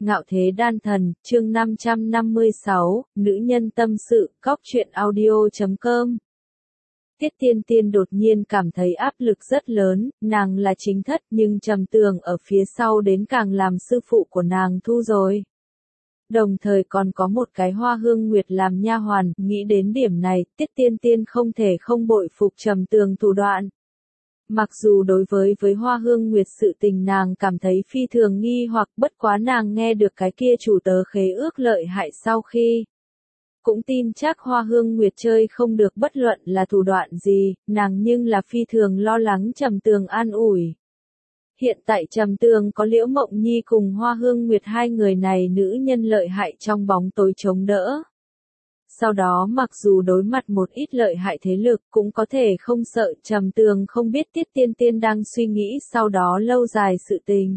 Ngạo Thế Đan Thần, chương 556, Nữ nhân tâm sự, cóc truyện audio.com. Tiết Tiên Tiên đột nhiên cảm thấy áp lực rất lớn, nàng là chính thất nhưng Trầm Tường ở phía sau đến càng làm sư phụ của nàng thu rồi. Đồng thời còn có một cái Hoa Hương Nguyệt làm nha hoàn, nghĩ đến điểm này, Tiết Tiên Tiên không thể không bội phục Trầm Tường thủ đoạn. Mặc dù đối với Hoa Hương Nguyệt sự tình nàng cảm thấy phi thường nghi hoặc bất quá nàng nghe được cái kia chủ tớ khế ước lợi hại sau khi. Cũng tin chắc Hoa Hương Nguyệt chơi không được bất luận là thủ đoạn gì, nàng nhưng là phi thường lo lắng Trầm Tường an ủi. Hiện tại Trầm Tường có Liễu Mộng Nhi cùng Hoa Hương Nguyệt hai người này nữ nhân lợi hại trong bóng tối chống đỡ. Sau đó mặc dù đối mặt một ít lợi hại thế lực cũng có thể không sợ Trầm Tường không biết Tiết Tiên Tiên đang suy nghĩ sau đó lâu dài sự tình.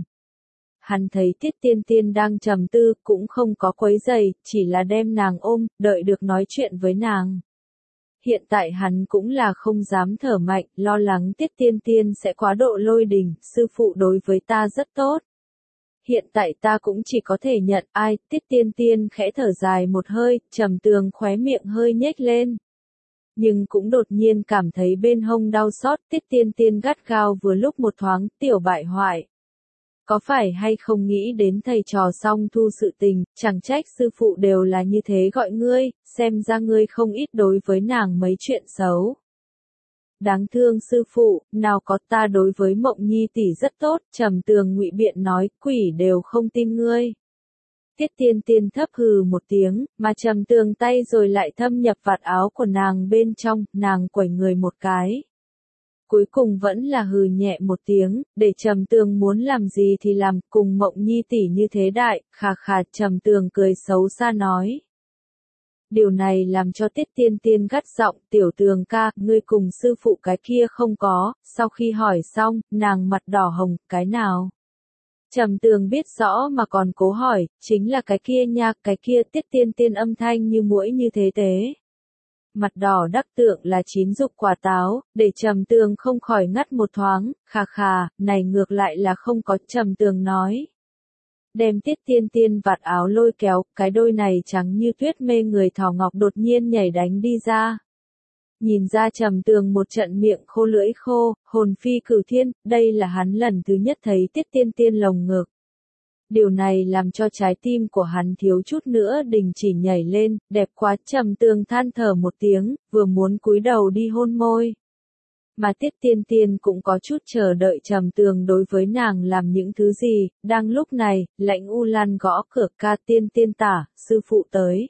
Hắn thấy Tiết Tiên Tiên đang trầm tư cũng không có quấy rầy, chỉ là đem nàng ôm, đợi được nói chuyện với nàng. Hiện tại hắn cũng là không dám thở mạnh, lo lắng Tiết Tiên Tiên sẽ quá độ lôi đình, sư phụ đối với ta rất tốt. Hiện tại ta cũng chỉ có thể nhận ai, Tiết Tiên Tiên khẽ thở dài một hơi, Trầm Tường khóe miệng hơi nhếch lên. Nhưng cũng đột nhiên cảm thấy bên hông đau xót, Tiết Tiên Tiên gắt gao vừa lúc một thoáng, tiểu bại hoại. Có phải hay không nghĩ đến thầy trò song thu sự tình, chẳng trách sư phụ đều là như thế gọi ngươi, xem ra ngươi không ít đối với nàng mấy chuyện xấu. Đáng thương sư phụ, nào có ta đối với Mộng Nhi tỷ rất tốt, Trầm Tường ngụy biện nói, quỷ đều không tin ngươi. Tiết Tiên Tiên thấp hừ một tiếng, mà Trầm Tường tay rồi lại thâm nhập vạt áo của nàng bên trong, nàng quẩy người một cái. Cuối cùng vẫn là hừ nhẹ một tiếng, để Trầm Tường muốn làm gì thì làm, cùng Mộng Nhi tỷ như thế đại, khà khà Trầm Tường cười xấu xa nói. Điều này làm cho Tiết Tiên Tiên gắt giọng, tiểu Tường ca, ngươi cùng sư phụ cái kia không có, sau khi hỏi xong, nàng mặt đỏ hồng, cái nào? Trầm Tường biết rõ mà còn cố hỏi, chính là cái kia nha, cái kia Tiết Tiên Tiên âm thanh như muỗi như thế tế. Mặt đỏ đắc tượng là chín dục quả táo, để Trầm Tường không khỏi ngắt một thoáng, khà khà, này ngược lại là không có, Trầm Tường nói. Đem Tiết Tiên Tiên vạt áo lôi kéo, cái đôi này trắng như tuyết mê người thỏ ngọc đột nhiên nhảy đánh đi ra. Nhìn ra Trầm Tường một trận miệng khô lưỡi khô, hồn phi cửu thiên, đây là hắn lần thứ nhất thấy Tiết Tiên Tiên lồng ngực. Điều này làm cho trái tim của hắn thiếu chút nữa đình chỉ nhảy lên, đẹp quá, Trầm Tường than thở một tiếng, vừa muốn cúi đầu đi hôn môi. Mà Tiết Tiên Tiên cũng có chút chờ đợi Trầm Tường đối với nàng làm những thứ gì, đang lúc này, Lãnh U Lan gõ cửa, ca Tiên Tiên tả, sư phụ tới.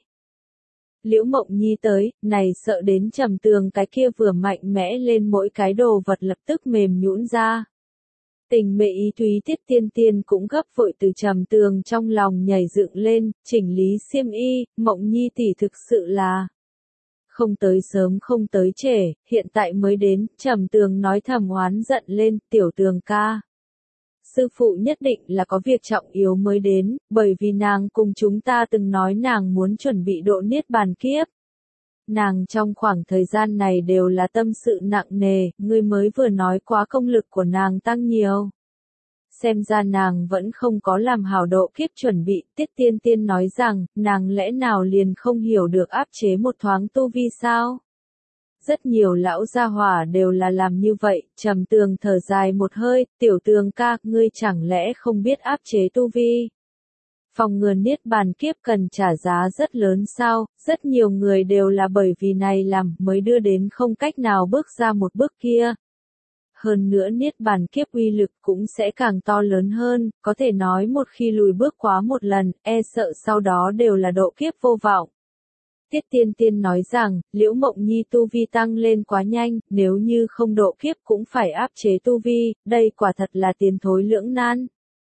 Liễu Mộng Nhi tới, này sợ đến Trầm Tường cái kia vừa mạnh mẽ lên mỗi cái đồ vật lập tức mềm nhũn ra. Tình mệ ý thúy Tiết Tiên Tiên cũng gấp vội từ Trầm Tường trong lòng nhảy dựng lên, chỉnh lý xiêm y, Mộng Nhi tỷ thực sự là không tới sớm không tới trễ, hiện tại mới đến, Trầm Tường nói thầm oán giận lên, tiểu Tường ca. Sư phụ nhất định là có việc trọng yếu mới đến, bởi vì nàng cùng chúng ta từng nói nàng muốn chuẩn bị độ niết bàn kiếp. Nàng trong khoảng thời gian này đều là tâm sự nặng nề, ngươi mới vừa nói quá công lực của nàng tăng nhiều. Xem ra nàng vẫn không có làm hảo độ kiếp chuẩn bị, Tiết Tiên Tiên nói rằng, nàng lẽ nào liền không hiểu được áp chế một thoáng tu vi sao? Rất nhiều lão gia hỏa đều là làm như vậy, Trầm Tường thở dài một hơi, tiểu Tường ca, ngươi chẳng lẽ không biết áp chế tu vi? Phòng ngừa niết bàn kiếp cần trả giá rất lớn sao, rất nhiều người đều là bởi vì này làm mới đưa đến không cách nào bước ra một bước kia. Hơn nữa niết bàn kiếp uy lực cũng sẽ càng to lớn hơn, có thể nói một khi lùi bước quá một lần, e sợ sau đó đều là độ kiếp vô vọng. Tiết Tiên Tiên nói rằng, Liễu Mộng Nhi tu vi tăng lên quá nhanh, nếu như không độ kiếp cũng phải áp chế tu vi, đây quả thật là tiến thối lưỡng nan.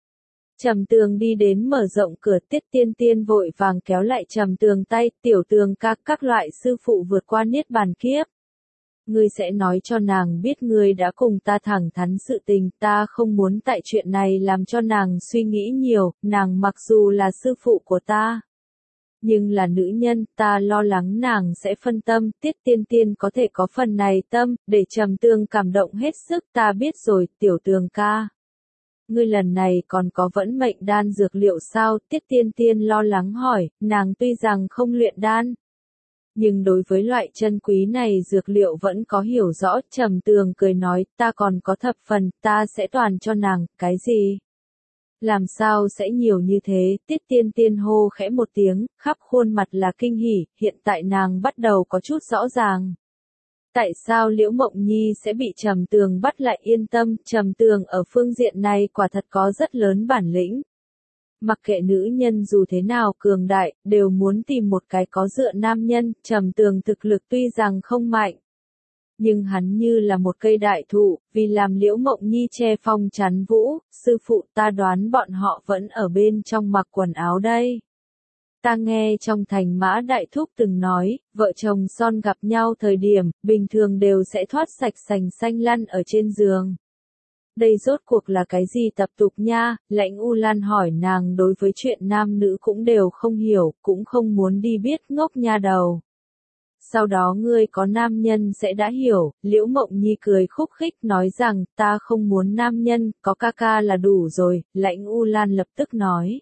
Trầm Tường đi đến mở rộng cửa, Tiết Tiên Tiên vội vàng kéo lại Trầm Tường tay, tiểu Tường ca, các loại sư phụ vượt qua niết bàn kiếp. Ngươi sẽ nói cho nàng biết ngươi đã cùng ta thẳng thắn sự tình, ta không muốn tại chuyện này làm cho nàng suy nghĩ nhiều, nàng mặc dù là sư phụ của ta. Nhưng là nữ nhân, ta lo lắng nàng sẽ phân tâm, Tiết Tiên Tiên có thể có phần này tâm, để Trầm Tường cảm động hết sức, ta biết rồi, tiểu Tường ca. ngươi lần này còn có vẫn mệnh đan dược liệu sao? Tiết Tiên Tiên lo lắng hỏi, nàng tuy rằng không luyện đan, nhưng đối với loại chân quý này dược liệu vẫn có hiểu rõ. Trầm Tường cười nói, ta còn có thập phần, ta sẽ toàn cho nàng. Cái gì? Làm sao sẽ nhiều như thế? Tiết Tiên Tiên hô khẽ một tiếng, khắp khuôn mặt là kinh hỉ, hiện tại nàng bắt đầu có chút rõ ràng. Tại sao Liễu Mộng Nhi sẽ bị Trầm Tường bắt lại? Yên tâm, Trầm Tường ở phương diện này quả thật có rất lớn bản lĩnh. Mặc kệ nữ nhân dù thế nào cường đại, đều muốn tìm một cái có dựa nam nhân. Trầm Tường thực lực tuy rằng không mạnh, nhưng hắn như là một cây đại thụ, vì làm Liễu Mộng Nhi che phong chắn vũ. Sư phụ, ta đoán bọn họ vẫn ở bên trong mặc quần áo đây. Ta nghe trong Thành Mã Đại Thúc từng nói, vợ chồng son gặp nhau thời điểm, bình thường đều sẽ thoát sạch sành xanh lăn ở trên giường. Đây rốt cuộc là cái gì tập tục nha? Lãnh U Lan hỏi, nàng đối với chuyện nam nữ cũng đều không hiểu, cũng không muốn đi biết, ngốc nha đầu. Sau đó ngươi có nam nhân sẽ đã hiểu. Liễu Mộng Nhi cười khúc khích nói rằng, ta không muốn nam nhân, có ca ca là đủ rồi. Lãnh U Lan lập tức nói,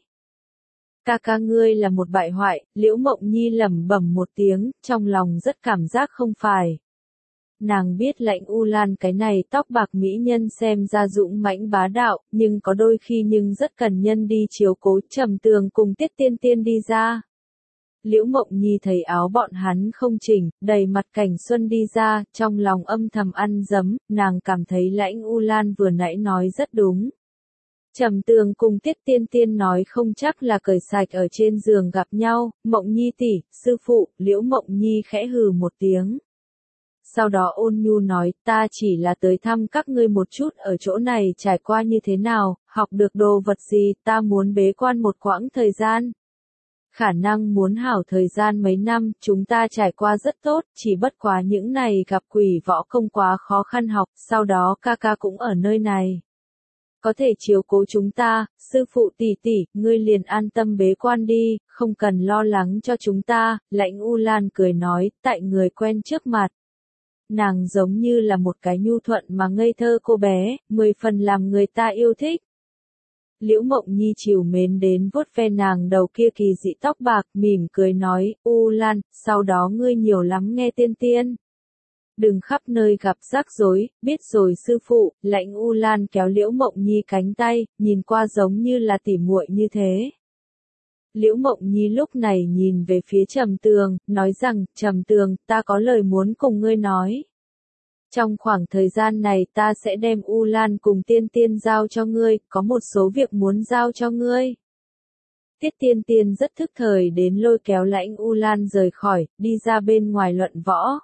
ca ca ngươi là một bại hoại. Liễu Mộng Nhi lẩm bẩm một tiếng, trong lòng rất cảm giác không phải. Nàng biết Lãnh U Lan cái này tóc bạc mỹ nhân xem ra dũng mãnh bá đạo, nhưng có đôi khi nhưng rất cần nhân đi chiếu cố. Trầm Tường cùng Tiết Tiên Tiên đi ra. Liễu Mộng Nhi thấy áo bọn hắn không chỉnh, đầy mặt cảnh xuân đi ra, trong lòng âm thầm ăn dấm, nàng cảm thấy Lãnh U Lan vừa nãy nói rất đúng. Trầm Tường cùng Tiết Tiên Tiên nói không chắc là cởi sạch ở trên giường gặp nhau. Mộng Nhi tỷ, sư phụ. Liễu Mộng Nhi khẽ hừ một tiếng. Sau đó ôn nhu nói, ta chỉ là tới thăm các ngươi một chút, ở chỗ này trải qua như thế nào, học được đồ vật gì, ta muốn bế quan một quãng thời gian. Khả năng muốn hảo thời gian mấy năm, chúng ta trải qua rất tốt, chỉ bất quá những này gặp quỷ võ công quá khó khăn học, sau đó ca ca cũng ở nơi này. Có thể chiếu cố chúng ta, sư phụ tỷ tỷ, ngươi liền an tâm bế quan đi, không cần lo lắng cho chúng ta. Lãnh U Lan cười nói, tại người quen trước mặt. Nàng giống như là một cái nhu thuận mà ngây thơ cô bé, 10 phần làm người ta yêu thích. Liễu Mộng Nhi trìu mến đến vuốt ve nàng đầu kia kỳ dị tóc bạc, mỉm cười nói, U Lan, sau đó ngươi nhiều lắm nghe Tiên Tiên. Đừng khắp nơi gặp rắc rối, biết rồi sư phụ. Lãnh U Lan kéo Liễu Mộng Nhi cánh tay, nhìn qua giống như là tỉ muội như thế. Liễu Mộng Nhi lúc này nhìn về phía Trầm Tường, nói rằng, Trầm Tường, ta có lời muốn cùng ngươi nói. Trong khoảng thời gian này ta sẽ đem U Lan cùng Tiên Tiên giao cho ngươi, có một số việc muốn giao cho ngươi. Tiết Tiên Tiên rất thức thời đến lôi kéo Lãnh U Lan rời khỏi, đi ra bên ngoài luận võ.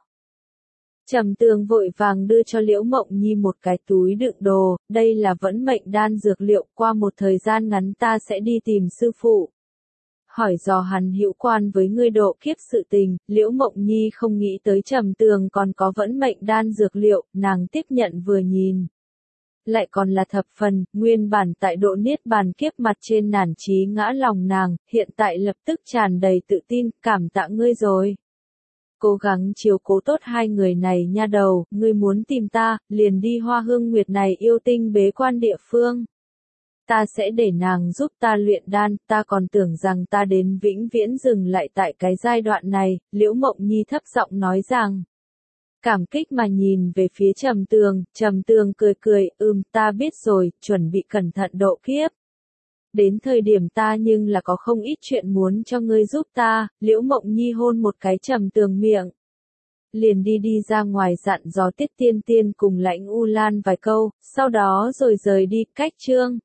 Trầm Tường vội vàng đưa cho Liễu Mộng Nhi một cái túi đựng đồ, đây là vẫn mệnh đan dược liệu, qua một thời gian ngắn ta sẽ đi tìm sư phụ. Hỏi dò hắn hữu quan với ngươi độ kiếp sự tình. Liễu Mộng Nhi không nghĩ tới Trầm Tường còn có vẫn mệnh đan dược liệu, nàng tiếp nhận vừa nhìn. Lại còn là thập phần, nguyên bản tại độ niết bàn kiếp mặt trên nản chí ngã lòng nàng, hiện tại lập tức tràn đầy tự tin, cảm tạ ngươi rồi. Cố gắng chiếu cố tốt hai người này nha đầu, ngươi muốn tìm ta, liền đi Hoa Hương Nguyệt này yêu tinh bế quan địa phương. Ta sẽ để nàng giúp ta luyện đan, ta còn tưởng rằng ta đến vĩnh viễn dừng lại tại cái giai đoạn này. Liễu Mộng Nhi thấp giọng nói rằng. Cảm kích mà nhìn về phía Trầm Tường cười cười, ta biết rồi, chuẩn bị cẩn thận độ kiếp. Đến thời điểm ta nhưng là có không ít chuyện muốn cho ngươi giúp ta. Liễu Mộng Nhi hôn một cái Trầm Tường miệng. Liền đi ra ngoài dặn dò Tiết Tiên Tiên cùng Lãnh U Lan vài câu, sau đó rồi rời đi. Cách chương